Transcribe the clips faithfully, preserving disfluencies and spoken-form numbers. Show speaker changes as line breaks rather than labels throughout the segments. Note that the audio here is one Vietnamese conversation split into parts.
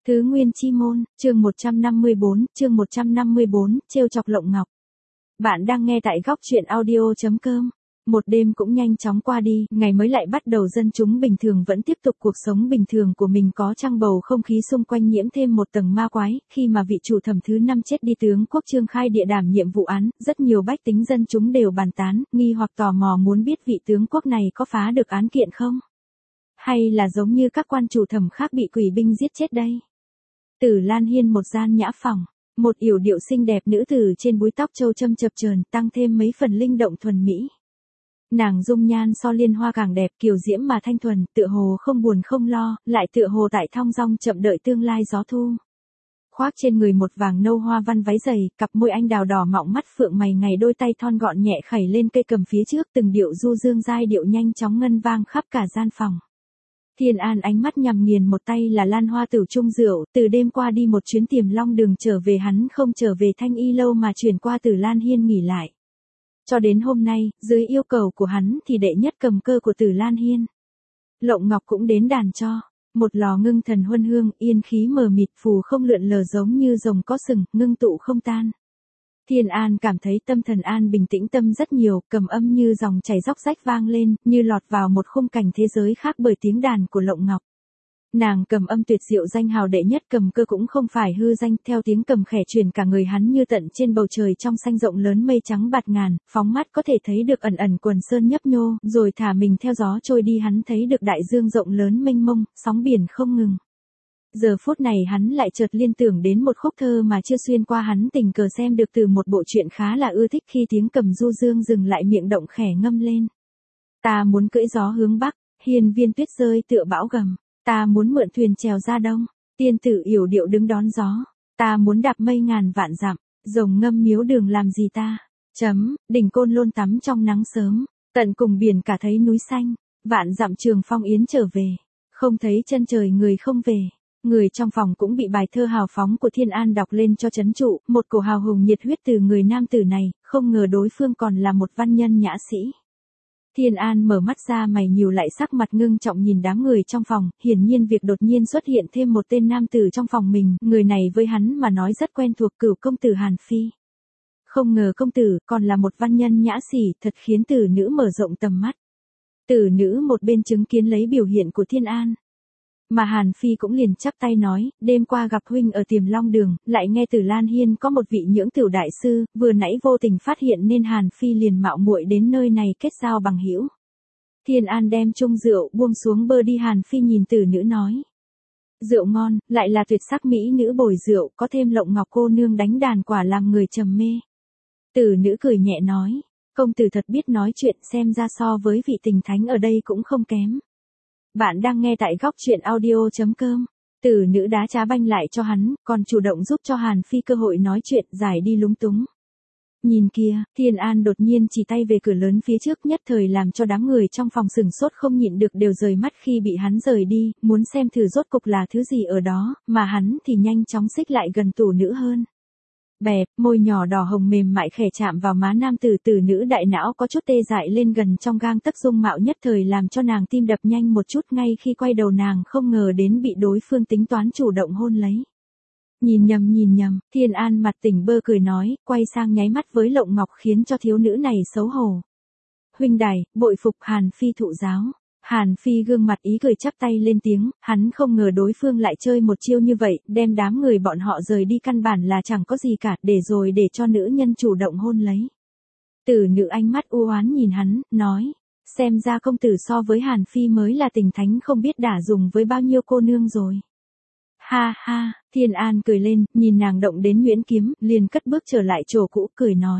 Tứ Nguyên Chi Môn, chương một trăm năm mươi bốn, chương một trăm năm mươi bốn, trêu chọc Lộng Ngọc. Bạn đang nghe tại góc truyện audio chấm com. Một đêm cũng nhanh chóng qua đi, ngày mới lại bắt đầu, dân chúng bình thường vẫn tiếp tục cuộc sống bình thường của mình, có chăng bầu không khí xung quanh nhiễm thêm một tầng ma quái, khi mà vị chủ thẩm thứ năm chết đi, tướng quốc Trương Khai địa đảm nhiệm vụ án, rất nhiều bách tính dân chúng đều bàn tán, nghi hoặc tò mò muốn biết vị tướng quốc này có phá được án kiện không? Hay là giống như các quan chủ thẩm khác bị quỷ binh giết chết đây? Tử Lan Hiên một gian nhã phòng, một yểu điệu xinh đẹp nữ tử trên búi tóc châu châm chập chờn, tăng thêm mấy phần linh động thuần mỹ. Nàng dung nhan so liên hoa càng đẹp, kiều diễm mà thanh thuần, tựa hồ không buồn không lo, lại tựa hồ tại thong dong chậm đợi tương lai gió thu. Khoác trên người một vàng nâu hoa văn váy dày, cặp môi anh đào đỏ mọng, mắt phượng mày ngày, đôi tay thon gọn nhẹ khẩy lên cây cầm phía trước, từng điệu du dương giai điệu nhanh chóng ngân vang khắp cả gian phòng. Thiên An ánh mắt nhằm nghiền, một tay là lan hoa tử trung rượu, từ đêm qua đi một chuyến Tiềm Long Đường trở về, hắn không trở về Thanh Y lâu mà chuyển qua Tử Lan Hiên nghỉ lại. Cho đến hôm nay, dưới yêu cầu của hắn thì đệ nhất cầm cơ của Tử Lan Hiên, Lộng Ngọc cũng đến đàn cho. Một lò ngưng thần huân hương, yên khí mờ mịt, phù không lượn lờ giống như rồng có sừng, ngưng tụ không tan. Thiên An cảm thấy tâm thần an bình tĩnh tâm rất nhiều, cầm âm như dòng chảy róc rách vang lên, như lọt vào một khung cảnh thế giới khác bởi tiếng đàn của Lộng Ngọc. Nàng cầm âm tuyệt diệu, danh hào đệ nhất cầm cơ cũng không phải hư danh, theo tiếng cầm khẽ truyền cả người hắn như tận trên bầu trời trong xanh rộng lớn, mây trắng bạt ngàn, phóng mắt có thể thấy được ẩn ẩn quần sơn nhấp nhô, rồi thả mình theo gió trôi đi, hắn thấy được đại dương rộng lớn mênh mông, sóng biển không ngừng. Giờ phút này hắn lại chợt liên tưởng đến một khúc thơ mà chưa xuyên qua, hắn tình cờ xem được từ một bộ truyện khá là ưa thích, khi tiếng cầm du dương dừng lại, miệng động khẽ ngâm lên. Ta muốn cưỡi gió hướng bắc, hiên viên tuyết rơi tựa bão gầm. Ta muốn mượn thuyền chèo ra đông, tiên tử yểu điệu đứng đón gió. Ta muốn đạp mây ngàn vạn dặm, rồng ngâm miếu đường làm gì ta. Chấm, đỉnh Côn Lôn tắm trong nắng sớm, tận cùng biển cả thấy núi xanh, vạn dặm Trường Phong yến trở về, không thấy chân trời người không về. Người trong phòng cũng bị bài thơ hào phóng của Thiên An đọc lên cho trấn trụ, một cổ hào hùng nhiệt huyết từ người nam tử này, không ngờ đối phương còn là một văn nhân nhã sĩ. Thiên An mở mắt ra, mày nhíu lại, sắc mặt ngưng trọng nhìn đám người trong phòng, hiển nhiên việc đột nhiên xuất hiện thêm một tên nam tử trong phòng mình, người này với hắn mà nói rất quen thuộc, Cửu công tử Hàn Phi. Không ngờ công tử còn là một văn nhân nhã sĩ, thật khiến tử nữ mở rộng tầm mắt. Tử nữ một bên chứng kiến lấy biểu hiện của Thiên An, mà Hàn Phi cũng liền chắp tay nói, đêm qua gặp huynh ở Tiềm Long Đường, lại nghe Tử Lan Hiên có một vị nhưỡng tiểu đại sư, vừa nãy vô tình phát hiện nên Hàn Phi liền mạo muội đến nơi này kết giao bằng hữu. Thiên An đem chung rượu buông xuống bơ đi, Hàn Phi nhìn tử nữ nói. Rượu ngon, lại là tuyệt sắc mỹ nữ bồi rượu, có thêm Lộng Ngọc cô nương đánh đàn, quả làm người trầm mê. Tử nữ cười nhẹ nói, công tử thật biết nói chuyện, xem ra so với vị tình thánh ở đây cũng không kém. Bạn đang nghe tại góc truyện audio chấm com. Tử nữ đá trá banh lại cho hắn, còn chủ động giúp cho Hàn Phi cơ hội nói chuyện, giải đi lúng túng. Nhìn kia, Thiên An đột nhiên chỉ tay về cửa lớn phía trước, nhất thời làm cho đám người trong phòng sửng sốt, không nhịn được đều rời mắt khi bị hắn rời đi, muốn xem thử rốt cục là thứ gì ở đó, mà hắn thì nhanh chóng xích lại gần tủ nữ hơn. Bẹp, môi nhỏ đỏ hồng mềm mại khẽ chạm vào má nam tử, tử nữ đại não có chút tê dại lên, gần trong gang tấc dung mạo nhất thời làm cho nàng tim đập nhanh một chút, ngay khi quay đầu nàng không ngờ đến bị đối phương tính toán chủ động hôn lấy. Nhìn nhầm nhìn nhầm, Thiên An mặt tỉnh bơ cười nói, quay sang nháy mắt với Lộng Ngọc khiến cho thiếu nữ này xấu hổ. Huynh đài, bội phục Hàn Phi thụ giáo. Hàn Phi gương mặt ý cười chắp tay lên tiếng, hắn không ngờ đối phương lại chơi một chiêu như vậy, đem đám người bọn họ rời đi, căn bản là chẳng có gì cả, để rồi để cho nữ nhân chủ động hôn lấy. Tử nữ ánh mắt u oán nhìn hắn, nói, xem ra công tử so với Hàn Phi mới là tình thánh, không biết đã dùng với bao nhiêu cô nương rồi. Ha ha, Thiên An cười lên, nhìn nàng động đến nhuyễn kiếm, liền cất bước trở lại chỗ cũ, cười nói.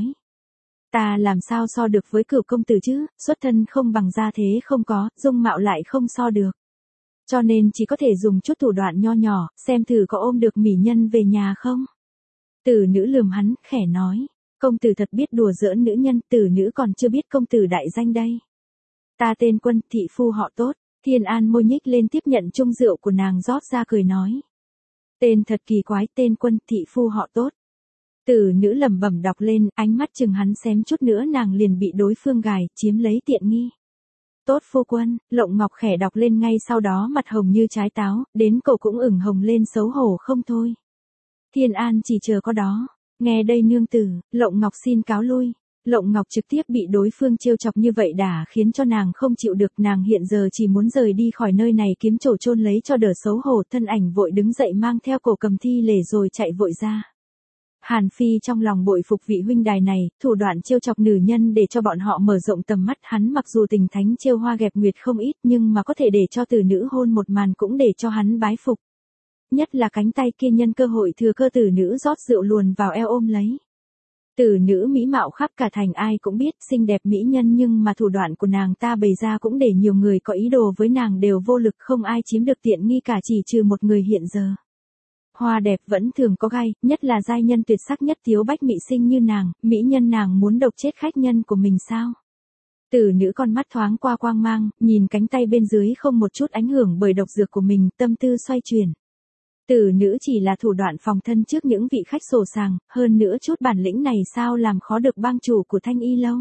Ta làm sao so được với Cửu công tử chứ, xuất thân không bằng gia thế không có, dung mạo lại không so được. Cho nên chỉ có thể dùng chút thủ đoạn nho nhỏ, xem thử có ôm được mỹ nhân về nhà không. Tử nữ lườm hắn, khẽ nói, công tử thật biết đùa giỡn nữ nhân, tử nữ còn chưa biết công tử đại danh đây. Ta tên Quân, thị phu họ Tốt. Thiên An môi nhích lên tiếp nhận chung rượu của nàng rót ra, cười nói. Tên thật kỳ quái, tên Quân, thị phu họ Tốt. Tử nữ lẩm bẩm đọc lên, ánh mắt chừng hắn xém chút nữa nàng liền bị đối phương gài, chiếm lấy tiện nghi. tốt phu quân, Lộng Ngọc khẽ đọc lên ngay sau đó mặt hồng như trái táo, đến cổ cũng ửng hồng lên xấu hổ không thôi. Thiên An chỉ chờ có đó, nghe đây nương tử, Lộng Ngọc xin cáo lui. Lộng Ngọc trực tiếp bị đối phương trêu chọc như vậy đã khiến cho nàng không chịu được, nàng hiện giờ chỉ muốn rời đi khỏi nơi này kiếm chỗ chôn lấy cho đỡ xấu hổ, thân ảnh vội đứng dậy mang theo cổ cầm thi lễ rồi chạy vội ra. Hàn Phi trong lòng bội phục vị huynh đài này, thủ đoạn trêu chọc nữ nhân để cho bọn họ mở rộng tầm mắt, hắn mặc dù tình thánh trêu hoa gẹp nguyệt không ít nhưng mà có thể để cho tử nữ hôn một màn cũng để cho hắn bái phục. Nhất là cánh tay kia nhân cơ hội thừa cơ tử nữ rót rượu luồn vào eo ôm lấy. Tử nữ mỹ mạo khắp cả thành ai cũng biết, xinh đẹp mỹ nhân nhưng mà thủ đoạn của nàng ta bày ra cũng để nhiều người có ý đồ với nàng đều vô lực, không ai chiếm được tiện nghi cả, chỉ trừ một người hiện giờ. Hoa đẹp vẫn thường có gai, nhất là giai nhân tuyệt sắc nhất Tiếu Bách mỹ sinh như nàng, mỹ nhân nàng muốn độc chết khách nhân của mình sao? Tử nữ con mắt thoáng qua quang mang, nhìn cánh tay bên dưới không một chút ảnh hưởng bởi độc dược của mình, tâm tư xoay chuyển. Tử nữ chỉ là thủ đoạn phòng thân trước những vị khách sổ sàng, hơn nữa chút bản lĩnh này sao làm khó được bang chủ của Thanh Y lâu.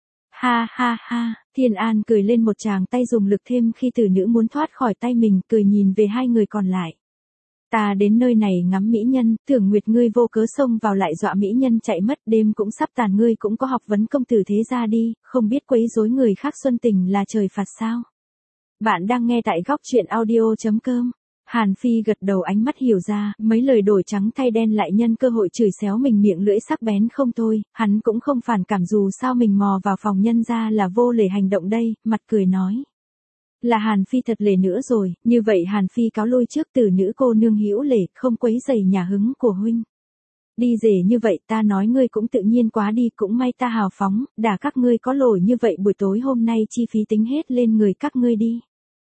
Ha ha ha, Thiên An cười lên một tràng tay dùng lực thêm khi tử nữ muốn thoát khỏi tay mình, cười nhìn về hai người còn lại. Ta đến nơi này ngắm mỹ nhân, tưởng nguyệt ngươi vô cớ xông vào lại dọa mỹ nhân chạy mất, đêm cũng sắp tàn, ngươi cũng có học vấn công tử thế gia đi, không biết quấy rối người khác xuân tình là trời phạt sao. Bạn đang nghe tại góc truyện audio chấm com. Hàn Phi gật đầu, ánh mắt hiểu ra, mấy lời đổi trắng thay đen lại nhân cơ hội chửi xéo mình, miệng lưỡi sắc bén không thôi, hắn cũng không phản cảm dù sao mình mò vào phòng nhân ra là vô lễ hành động đây, mặt cười nói. Là Hàn Phi thật lễ nữa rồi, như vậy Hàn Phi cáo lui trước, tử nữ cô nương hữu lễ, không quấy rầy nhà hứng của huynh. Đi rể như vậy ta nói ngươi cũng tự nhiên quá đi, cũng may ta hào phóng, đả các ngươi có lỗi như vậy, buổi tối hôm nay chi phí tính hết lên người các ngươi đi.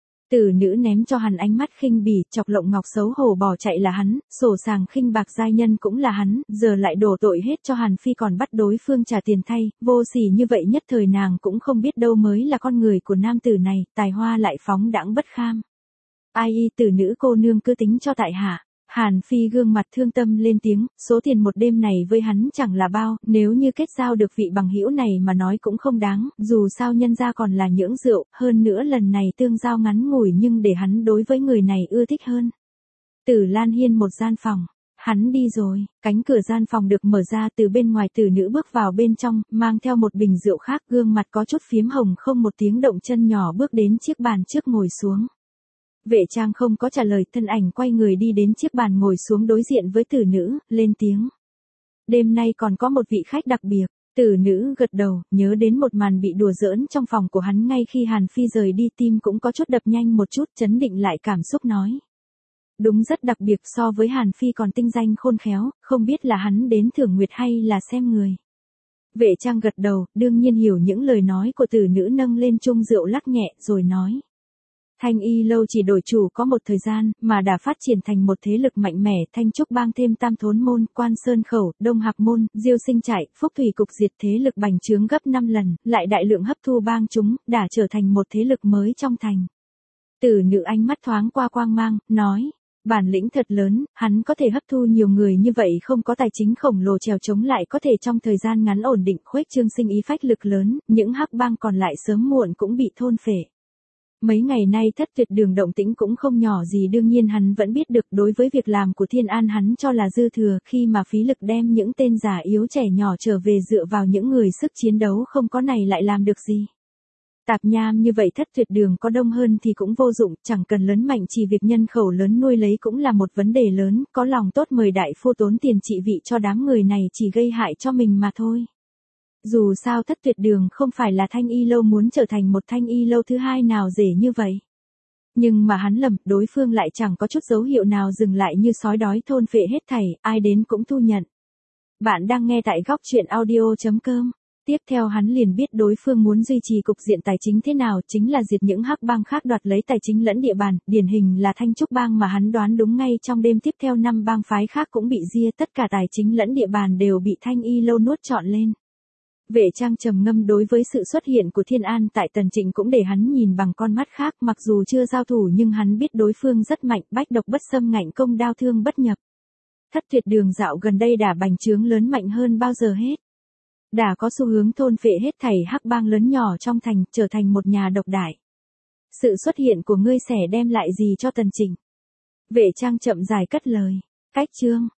Tử nữ ném cho hắn ánh mắt khinh bỉ, chọc Lộng Ngọc xấu hổ bỏ chạy là hắn, sổ sàng khinh bạc giai nhân cũng là hắn, giờ lại đổ tội hết cho Hàn Phi còn bắt đối phương trả tiền thay, vô sỉ như vậy nhất thời nàng cũng không biết đâu mới là con người của nam tử này, tài hoa lại phóng đãng bất kham. Ai y tử nữ cô nương cứ tính cho tại hạ. Hàn Phi gương mặt thương tâm lên tiếng, số tiền một đêm này với hắn chẳng là bao, nếu như kết giao được vị bằng hữu này mà nói cũng không đáng, dù sao nhân gia còn là nhưỡng rượu, hơn nữa lần này tương giao ngắn ngủi nhưng để hắn đối với người này ưa thích hơn. Tử Lan Hiên một gian phòng, hắn đi rồi, cánh cửa gian phòng được mở ra, từ bên ngoài tử nữ bước vào bên trong, mang theo một bình rượu khác, gương mặt có chút phím hồng, không một tiếng động chân nhỏ bước đến chiếc bàn trước ngồi xuống. Vệ Trang không có trả lời, thân ảnh quay người đi đến chiếc bàn ngồi xuống đối diện với tử nữ, lên tiếng. Đêm nay còn có một vị khách đặc biệt. Tử nữ gật đầu, nhớ đến một màn bị đùa giỡn trong phòng của hắn ngay khi Hàn Phi rời đi, tim cũng có chút đập nhanh một chút, chấn định lại cảm xúc nói. Đúng rất đặc biệt, so với Hàn Phi còn tinh danh khôn khéo, không biết là hắn đến thưởng nguyệt hay là xem người. Vệ Trang gật đầu, đương nhiên hiểu những lời nói của tử nữ, nâng lên chung rượu lắc nhẹ, rồi nói. Thanh Y lâu chỉ đổi chủ có một thời gian, mà đã phát triển thành một thế lực mạnh mẽ, Thanh Trúc bang thêm Tam Thốn môn, Quan Sơn khẩu, Đông Hạc môn, Diêu Sinh trại, Phúc Thủy cục diệt, thế lực bành trướng gấp năm lần, lại đại lượng hấp thu bang chúng, đã trở thành một thế lực mới trong thành. Tử nữ ánh mắt thoáng qua quang mang, nói. Bản lĩnh thật lớn, hắn có thể hấp thu nhiều người như vậy, không có tài chính khổng lồ chèo chống lại có thể trong thời gian ngắn ổn định khuếch trương sinh ý phách lực lớn, những hắc bang còn lại sớm muộn cũng bị thôn phệ. Mấy ngày nay Thất Tuyệt Đường động tĩnh cũng không nhỏ gì, đương nhiên hắn vẫn biết được, đối với việc làm của Thiên An hắn cho là dư thừa, khi mà phí lực đem những tên già yếu trẻ nhỏ trở về dựa vào những người sức chiến đấu không có này lại làm được gì. Tạp nham như vậy Thất Tuyệt Đường có đông hơn thì cũng vô dụng, chẳng cần lớn mạnh, chỉ việc nhân khẩu lớn nuôi lấy cũng là một vấn đề lớn, có lòng tốt mời đại phu tốn tiền trị vị cho đám người này chỉ gây hại cho mình mà thôi. Dù sao Thất Tuyệt Đường không phải là Thanh Y lâu muốn trở thành một Thanh Y lâu thứ hai nào dễ như vậy. Nhưng mà hắn lầm, đối phương lại chẳng có chút dấu hiệu nào dừng lại, như sói đói thôn phệ hết thảy, ai đến cũng thu nhận. Bạn đang nghe tại góc truyện audio chấm com. Tiếp theo hắn liền biết đối phương muốn duy trì cục diện tài chính thế nào, chính là diệt những hắc bang khác đoạt lấy tài chính lẫn địa bàn, điển hình là Thanh Trúc bang mà hắn đoán đúng ngay trong đêm tiếp theo năm bang phái khác cũng bị ria, tất cả tài chính lẫn địa bàn đều bị Thanh Y lâu nuốt trọn lên. Vệ Trang trầm ngâm, đối với sự xuất hiện của Thiên An tại Tần Trịnh cũng để hắn nhìn bằng con mắt khác, mặc dù chưa giao thủ nhưng hắn biết đối phương rất mạnh, bách độc bất xâm, ngạnh công đao thương bất nhập. Thất Tuyệt Đường dạo gần đây đã bành trướng lớn mạnh hơn bao giờ hết. Đã có xu hướng thôn phệ hết thảy hắc bang lớn nhỏ trong thành, trở thành một nhà độc đại. Sự xuất hiện của ngươi sẽ đem lại gì cho Tần Trình? Vệ Trang chậm dài cất lời. Cách chương.